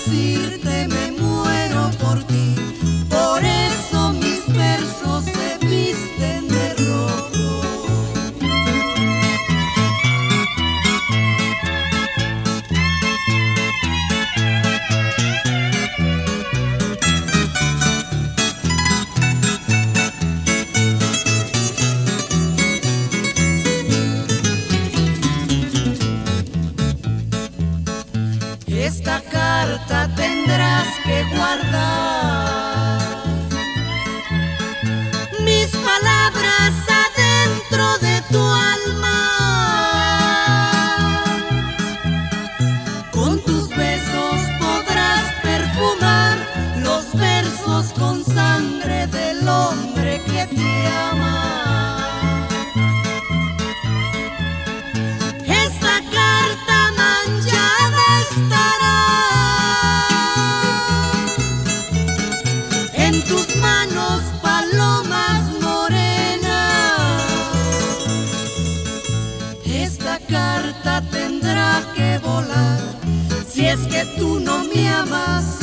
decirte me muero por ti, por eso mis versos se visten de rojo. Esta carta tendrás que guardar, mis palabras adentro de tu alma. Con tus besos podrás perfumar los versos con sangre del hombre que te ama. Esta carta manchada estará en tus manos, palomas morenas. Esta carta tendrá que volar si es que tú no me amas.